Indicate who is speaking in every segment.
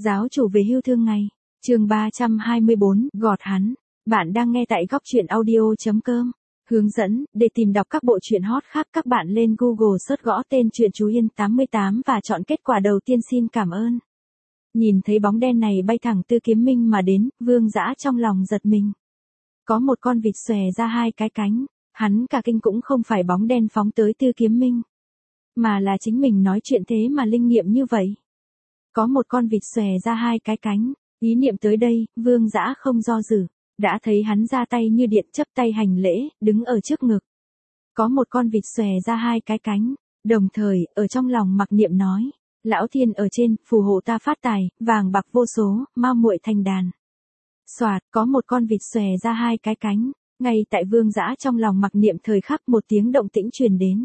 Speaker 1: Giáo chủ về hưu thương ngày. Chương 324, gọt hắn. Bạn đang nghe tại góc truyện audio.com. Hướng dẫn, để tìm đọc các bộ truyện hot khác các bạn lên Google search gõ tên truyện Chú Yên 88 và chọn kết quả đầu tiên xin cảm ơn. Nhìn thấy bóng đen này bay thẳng Tư Kiếm Minh mà đến, Vương Dã trong lòng giật mình. Có một con vịt xòe ra hai cái cánh, hắn cả kinh cũng không phải bóng đen phóng tới Tư Kiếm Minh. Mà là chính mình nói chuyện thế mà linh nghiệm như vậy. Có một con vịt xòe ra hai cái cánh, ý niệm tới đây, Vương Dã không do dự, đã thấy hắn ra tay như điện chấp tay hành lễ, đứng ở trước ngực. Có một con vịt xòe ra hai cái cánh, đồng thời, ở trong lòng mặc niệm nói, Lão Thiên ở trên, phù hộ ta phát tài, vàng bạc vô số, mau muội thành đàn. Soạt, có một con vịt xòe ra hai cái cánh, ngay tại Vương Dã trong lòng mặc niệm thời khắc một tiếng động tĩnh truyền đến.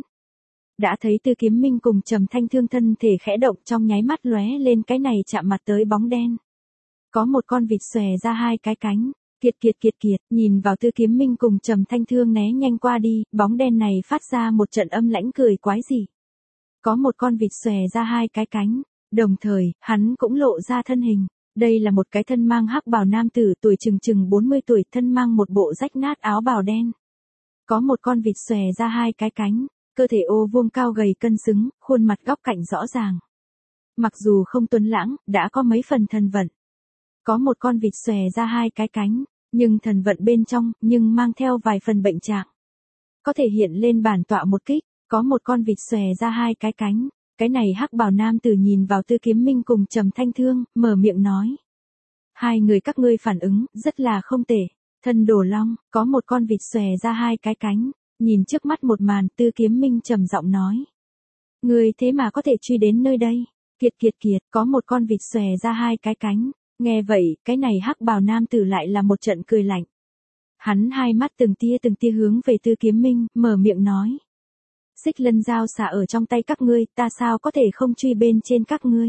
Speaker 1: Đã thấy Tư Kiếm Minh cùng Trầm Thanh Thương thân thể khẽ động trong nháy mắt lóe lên cái này chạm mặt tới bóng đen. Có một con vịt xòe ra hai cái cánh, kiệt, nhìn vào Tư Kiếm Minh cùng Trầm Thanh Thương né nhanh qua đi, bóng đen này phát ra một trận âm lãnh cười quái dị. Có một con vịt xòe ra hai cái cánh, đồng thời, hắn cũng lộ ra thân hình. Đây là một cái thân mang hắc bào nam tử tuổi chừng 40 tuổi, thân mang một bộ rách nát áo bào đen. Có một con vịt xòe ra hai cái cánh, cơ thể ô vuông cao gầy cân xứng, khuôn mặt góc cạnh rõ ràng. Mặc dù không tuấn lãng, đã có mấy phần thần vận. Có một con vịt xòe ra hai cái cánh, nhưng thần vận bên trong, nhưng mang theo vài phần bệnh trạng. Có thể hiện lên bản tọa một kích, có một con vịt xòe ra hai cái cánh. Cái này hắc bào nam tử nhìn vào Tư Kiếm Minh cùng Trầm Thanh Thương, mở miệng nói. Hai người các ngươi phản ứng, rất là không tệ. Thân Đồ Long, có một con vịt xòe ra hai cái cánh. Nhìn trước mắt một màn, Tư Kiếm Minh trầm giọng nói. Ngươi thế mà có thể truy đến nơi đây. Kiệt, có một con vịt xòe ra hai cái cánh. Nghe vậy, cái này hắc bào nam tử lại là một trận cười lạnh. Hắn hai mắt từng tia hướng về Tư Kiếm Minh, mở miệng nói. Xích Lân dao xả ở trong tay các ngươi, ta sao có thể không truy bên trên các ngươi.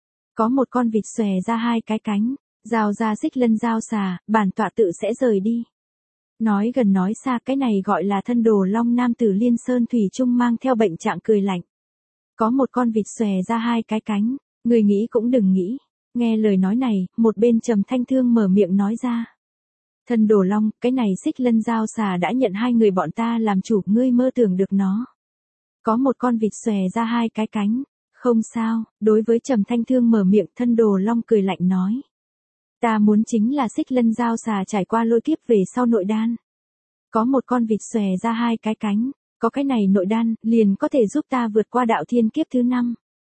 Speaker 1: Có một con vịt xòe ra hai cái cánh, giao ra Xích Lân dao xả, bản tọa tự sẽ rời đi. Nói gần nói xa, cái này gọi là thân Đồ Long nam tử Liên Sơn thủy chung mang theo bệnh trạng cười lạnh. Có một con vịt xòe ra hai cái cánh, người nghĩ cũng đừng nghĩ. Nghe lời nói này, một bên Trầm Thanh Thương mở miệng nói ra. Thân Đồ Long, cái này Xích Lân dao xả đã nhận hai người bọn ta làm chủ, ngươi mơ tưởng được nó. Có một con vịt xòe ra hai cái cánh. Không sao, đối với Trầm Thanh Thương mở miệng, thân Đồ Long cười lạnh nói. Ta muốn chính là Xích Lân dao xà trải qua lôi kiếp về sau nội đan. Có một con vịt xòe ra hai cái cánh, có cái này nội đan, liền có thể giúp ta vượt qua đạo thiên kiếp thứ 5.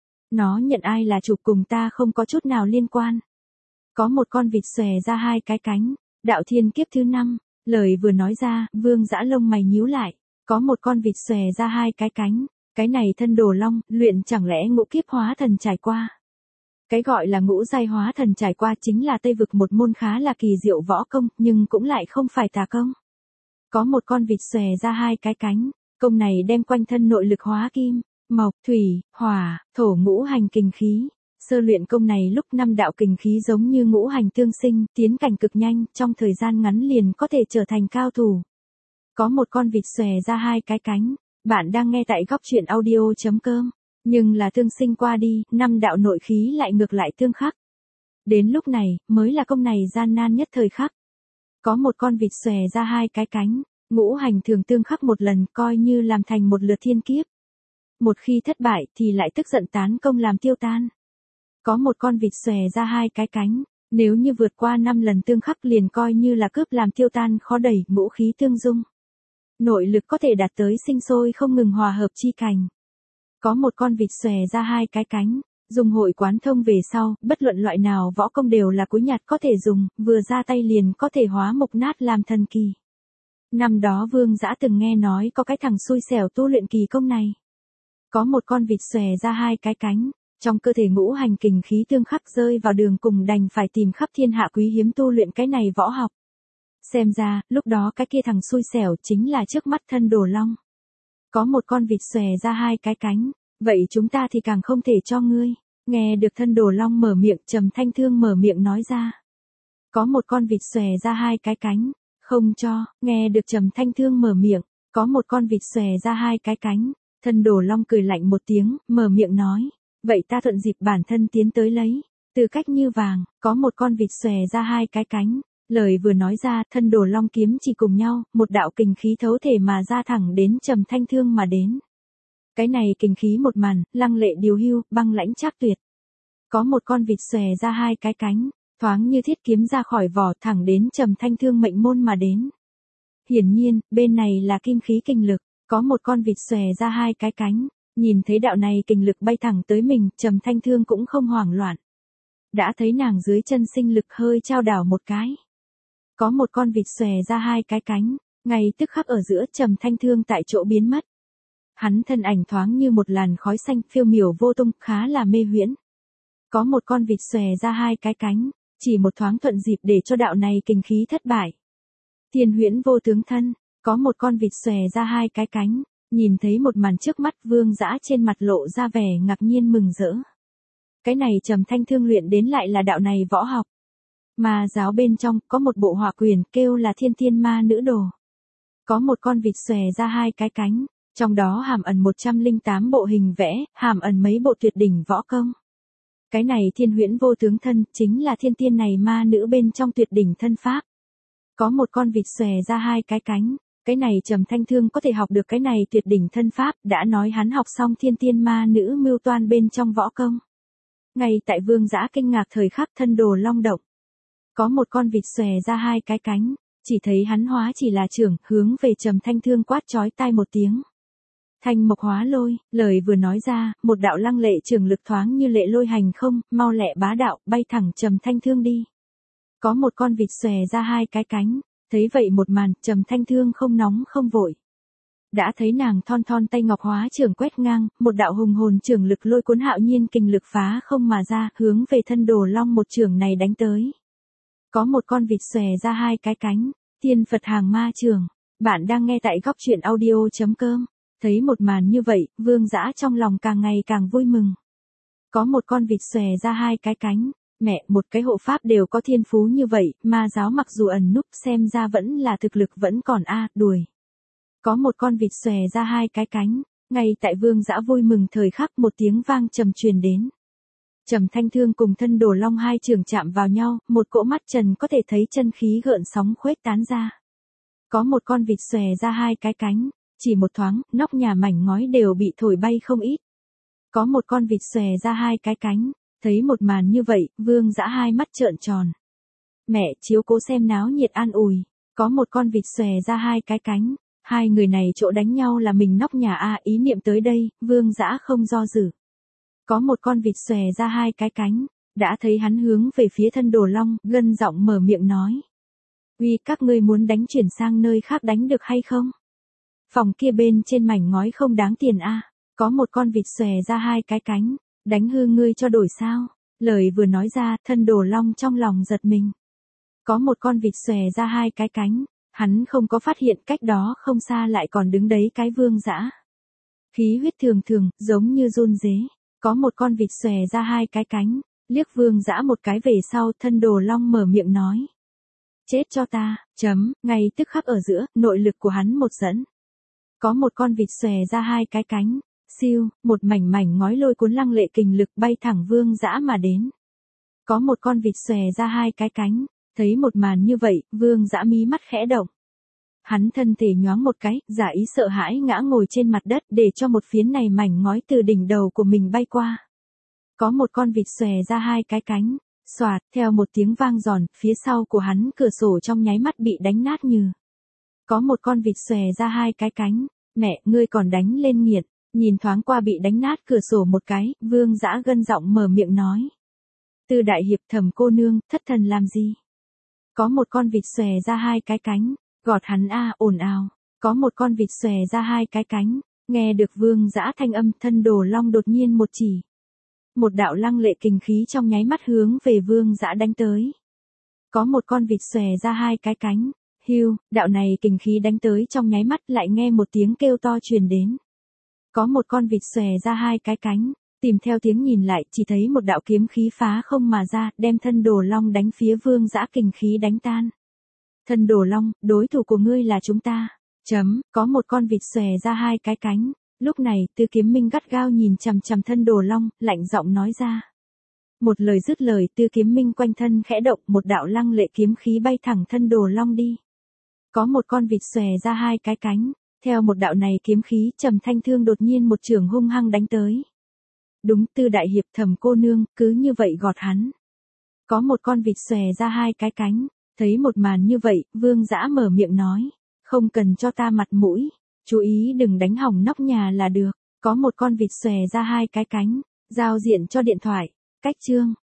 Speaker 1: Nó nhận ai là chủ cùng ta không có chút nào liên quan. Có một con vịt xòe ra hai cái cánh, đạo thiên kiếp thứ 5, lời vừa nói ra, Vương Dã lông mày nhíu lại. Có một con vịt xòe ra hai cái cánh, cái này thân Đồ Long, luyện chẳng lẽ ngũ kiếp hóa thần trải qua. Cái gọi là ngũ giai hóa thần trải qua chính là Tây vực một môn khá là kỳ diệu võ công, nhưng cũng lại không phải tà công. Có một con vịt xòe ra hai cái cánh, công này đem quanh thân nội lực hóa kim, mộc, thủy, hỏa, thổ ngũ hành kình khí. Sơ luyện công này lúc 5 đạo kình khí giống như ngũ hành tương sinh, tiến cảnh cực nhanh, trong thời gian ngắn liền có thể trở thành cao thủ. Có một con vịt xòe ra hai cái cánh, bạn đang nghe tại góc truyện audio.com, nhưng là tương sinh qua đi, 5 đạo nội khí lại ngược lại tương khắc. Đến lúc này, mới là công này gian nan nhất thời khắc. Có một con vịt xòe ra hai cái cánh, ngũ hành thường tương khắc một lần coi như làm thành một lượt thiên kiếp. Một khi thất bại thì lại tức giận tán công làm tiêu tan. Có một con vịt xòe ra hai cái cánh, nếu như vượt qua 5 lần tương khắc liền coi như là cướp làm tiêu tan khó đẩy, ngũ khí tương dung. Nội lực có thể đạt tới sinh sôi không ngừng hòa hợp chi cảnh. Có một con vịt xòe ra hai cái cánh, dùng hội quán thông về sau, bất luận loại nào võ công đều là cối nhặt có thể dùng, vừa ra tay liền có thể hóa mục nát làm thần kỳ. Năm đó Vương Dã từng nghe nói có cái thằng xui xẻo tu luyện kỳ công này. Có một con vịt xòe ra hai cái cánh, trong cơ thể ngũ hành kình khí tương khắc rơi vào đường cùng đành phải tìm khắp thiên hạ quý hiếm tu luyện cái này võ học. Xem ra, lúc đó cái kia thằng xui xẻo chính là trước mắt thân Đồ Long. Có một con vịt xòe ra hai cái cánh, vậy chúng ta thì càng không thể cho ngươi. Nghe được thân Đồ Long mở miệng, Trầm Thanh Thương mở miệng nói ra. Có một con vịt xòe ra hai cái cánh, không cho, nghe được Trầm Thanh Thương mở miệng, có một con vịt xòe ra hai cái cánh, thân Đồ Long cười lạnh một tiếng, mở miệng nói. Vậy ta thuận dịp bản thân tiến tới lấy. Tư cách như vàng, có một con vịt xòe ra hai cái cánh. Lời vừa nói ra, thân đồ long kiếm chỉ cùng nhau, một đạo kình khí thấu thể mà ra thẳng đến Trầm Thanh Thương mà đến. Cái này kình khí một màn, lăng lệ điều hưu, băng lãnh trác tuyệt. Có một con vịt xòe ra hai cái cánh, thoáng như thiết kiếm ra khỏi vỏ thẳng đến Trầm Thanh Thương mệnh môn mà đến. Hiển nhiên, bên này là kim khí kình lực, có một con vịt xòe ra hai cái cánh, nhìn thấy đạo này kình lực bay thẳng tới mình, Trầm Thanh Thương cũng không hoảng loạn. Đã thấy nàng dưới chân sinh lực hơi trao đảo một cái. Có một con vịt xòe ra hai cái cánh, ngay tức khắc ở giữa Trầm Thanh Thương tại chỗ biến mất. Hắn thân ảnh thoáng như một làn khói xanh phiêu miểu vô tung, khá là mê huyễn. Có một con vịt xòe ra hai cái cánh, chỉ một thoáng thuận dịp để cho đạo này kình khí thất bại. Thiên huyễn vô tướng thân, có một con vịt xòe ra hai cái cánh, nhìn thấy một màn trước mắt Vương Dã trên mặt lộ ra vẻ ngạc nhiên mừng rỡ. Cái này Trầm Thanh Thương luyện đến lại là đạo này võ học. Ma giáo bên trong có một bộ hỏa quyền kêu là Thiên Tiên Ma Nữ Đồ. Có một con vịt xòe ra hai cái cánh, trong đó hàm ẩn 108 bộ hình vẽ, hàm ẩn mấy bộ tuyệt đỉnh võ công. Cái này thiên huyễn vô tướng thân chính là thiên tiên này ma nữ bên trong tuyệt đỉnh thân pháp. Có một con vịt xòe ra hai cái cánh, cái này Trầm Thanh Thương có thể học được cái này tuyệt đỉnh thân pháp, đã nói hắn học xong thiên tiên ma nữ mưu toan bên trong võ công. Ngay tại Vương Dã kinh ngạc thời khắc thân đồ long động. Có một con vịt xòe ra hai cái cánh, chỉ thấy hắn hóa chỉ là trưởng, hướng về Trầm Thanh Thương quát chói tai một tiếng. Thanh mộc hóa lôi, lời vừa nói ra, một đạo lăng lệ trường lực thoáng như lệ lôi hành không, mau lẹ bá đạo, bay thẳng Trầm Thanh Thương đi. Có một con vịt xòe ra hai cái cánh, thấy vậy một màn, Trầm Thanh Thương không nóng không vội. Đã thấy nàng thon thon tay ngọc hóa trường quét ngang, một đạo hùng hồn trường lực lôi cuốn hạo nhiên kình lực phá không mà ra, hướng về thân đồ long một trường này đánh tới. Có một con vịt xòe ra hai cái cánh, Tiên Phật hàng ma trường. Bạn đang nghe tại góc truyện audio.com. Thấy một màn như vậy, Vương Dã trong lòng càng ngày càng vui mừng. Có một con vịt xòe ra hai cái cánh, mẹ, một cái hộ pháp đều có thiên phú như vậy, ma giáo mặc dù ẩn núp xem ra vẫn là thực lực vẫn còn đuổi. Có một con vịt xòe ra hai cái cánh, ngay tại Vương Dã vui mừng thời khắc một tiếng vang trầm truyền đến. Trầm Thanh Thương cùng thân đồ long hai trường chạm vào nhau, một cỗ mắt trần có thể thấy chân khí gợn sóng khuếch tán ra. Có một con vịt xòe ra hai cái cánh, chỉ một thoáng, nóc nhà mảnh ngói đều bị thổi bay không ít. Có một con vịt xòe ra hai cái cánh, thấy một màn như vậy, Vương Dã hai mắt trợn tròn. Mẹ, chiếu cố xem náo nhiệt an ủi, có một con vịt xòe ra hai cái cánh, hai người này chỗ đánh nhau là mình nóc nhà ý niệm tới đây, Vương Dã không do dự. Có một con vịt xòe ra hai cái cánh, đã thấy hắn hướng về phía thân đồ long, gân giọng mở miệng nói. Uy, các ngươi muốn đánh chuyển sang nơi khác đánh được hay không? Phòng kia bên trên mảnh ngói không đáng tiền có một con vịt xòe ra hai cái cánh, đánh hư ngươi cho đổi sao? Lời vừa nói ra, thân đồ long trong lòng giật mình. Có một con vịt xòe ra hai cái cánh, hắn không có phát hiện cách đó không xa lại còn đứng đấy cái Vương Dã. Khí huyết thường thường, giống như run rế. Có một con vịt xòe ra hai cái cánh, liếc Vương Dã một cái về sau, thân đồ long mở miệng nói. Chết cho ta, ngay tức khắc ở giữa, nội lực của hắn một dẫn. Có một con vịt xòe ra hai cái cánh, siêu, một mảnh mảnh ngói lôi cuốn lăng lệ kình lực bay thẳng Vương Dã mà đến. Có một con vịt xòe ra hai cái cánh, thấy một màn như vậy, Vương Dã mí mắt khẽ động. Hắn thân thể nhoáng một cái, giả ý sợ hãi ngã ngồi trên mặt đất để cho một phiến này mảnh ngói từ đỉnh đầu của mình bay qua. Có một con vịt xòe ra hai cái cánh, xoạt, theo một tiếng vang giòn, phía sau của hắn cửa sổ trong nháy mắt bị đánh nát như. Có một con vịt xòe ra hai cái cánh, mẹ, ngươi còn đánh lên nghiệt, nhìn thoáng qua bị đánh nát cửa sổ một cái, Vương Dã gân giọng mở miệng nói. Tư đại hiệp Thẩm cô nương, thất thần làm gì? Có một con vịt xòe ra hai cái cánh, gọt hắn ồn ào. Có một con vịt xòe ra hai cái cánh, nghe được Vương Dã thanh âm, thân đồ long đột nhiên một chỉ. Một đạo lăng lệ kình khí trong nháy mắt hướng về Vương Dã đánh tới. Có một con vịt xòe ra hai cái cánh, hưu, đạo này kình khí đánh tới trong nháy mắt lại nghe một tiếng kêu to truyền đến. Có một con vịt xòe ra hai cái cánh, tìm theo tiếng nhìn lại, chỉ thấy một đạo kiếm khí phá không mà ra, đem thân đồ long đánh phía Vương Dã kình khí đánh tan. Thân đồ long, đối thủ của ngươi là chúng ta. Có một con vịt xòe ra hai cái cánh. Lúc này, Tư Kiếm Minh gắt gao nhìn chằm chằm thân đồ long, lạnh giọng nói ra. Một lời dứt lời, Tư Kiếm Minh quanh thân khẽ động, một đạo lăng lệ kiếm khí bay thẳng thân Đồ Long đi. Có một con vịt xòe ra hai cái cánh, theo một đạo này kiếm khí, Trầm Thanh Thương đột nhiên một chưởng hung hăng đánh tới. Đúng, Tư đại hiệp, Thẩm cô nương, cứ như vậy gọt hắn. Có một con vịt xòe ra hai cái cánh, thấy một màn như vậy, Vương Dã mở miệng nói, không cần cho ta mặt mũi, chú ý đừng đánh hỏng nóc nhà là được. Có một con vịt xòe ra hai cái cánh, giao diện cho điện thoại, cách chương.